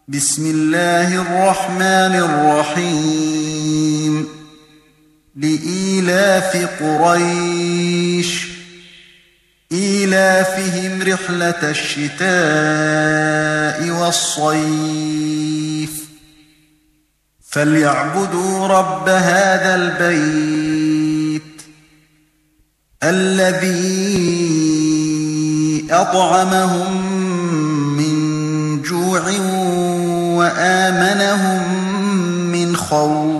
بسم الله الرحمن الرحيم لإيلاف قريش إيلافهم رحلة الشتاء والصيف فليعبدوا رب هذا البيت الذي أطعمهم من جوع وآمنهم من خوف.